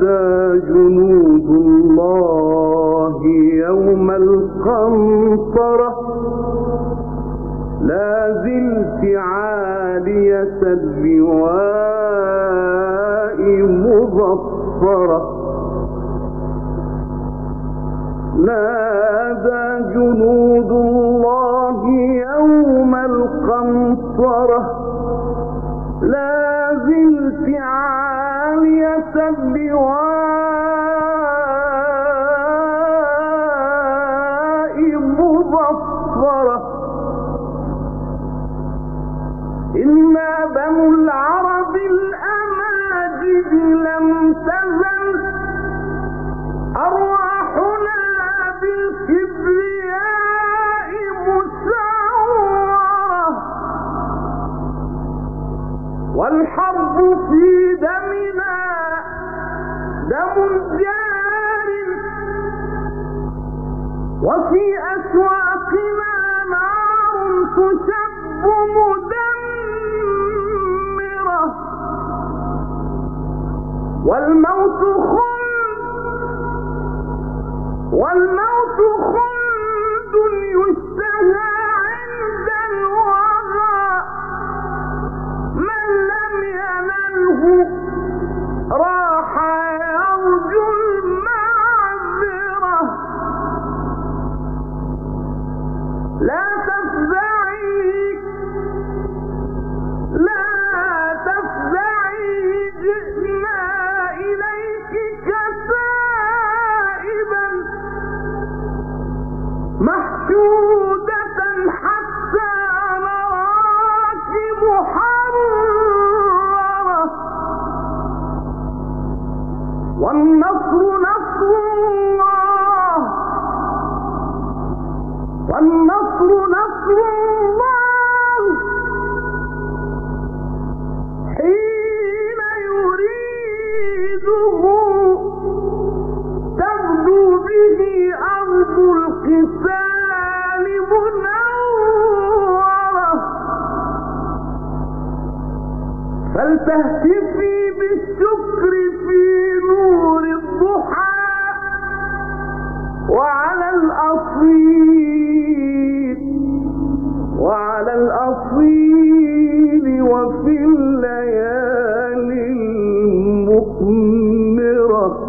نادى جنود الله يوم القنطرة لا ذي الفعالية اللواء مظفرة. نادى جنود الله يوم القنطرة لا ذي الفعالية اللواء مظفرة. إنا بنو العرب الأماجد لم تزل أرواحنا بالكبرياء مسعورة، والحرب في دمنا دم جار، وفي أسواقنا نار تشب مدمرة، والموت خلد يشتهى عند الوغى، من لم ينله راح يرجو المعذرة. لا تفزعي جئنا إليك كتائبا محشودة حتى نراك محررة. والنصر نصر الله، والنصر نصر الله حين يريده تغدو به أرض القتال منورة. فلتهتفي بالشكر في نور الضحى وعلى الأصيل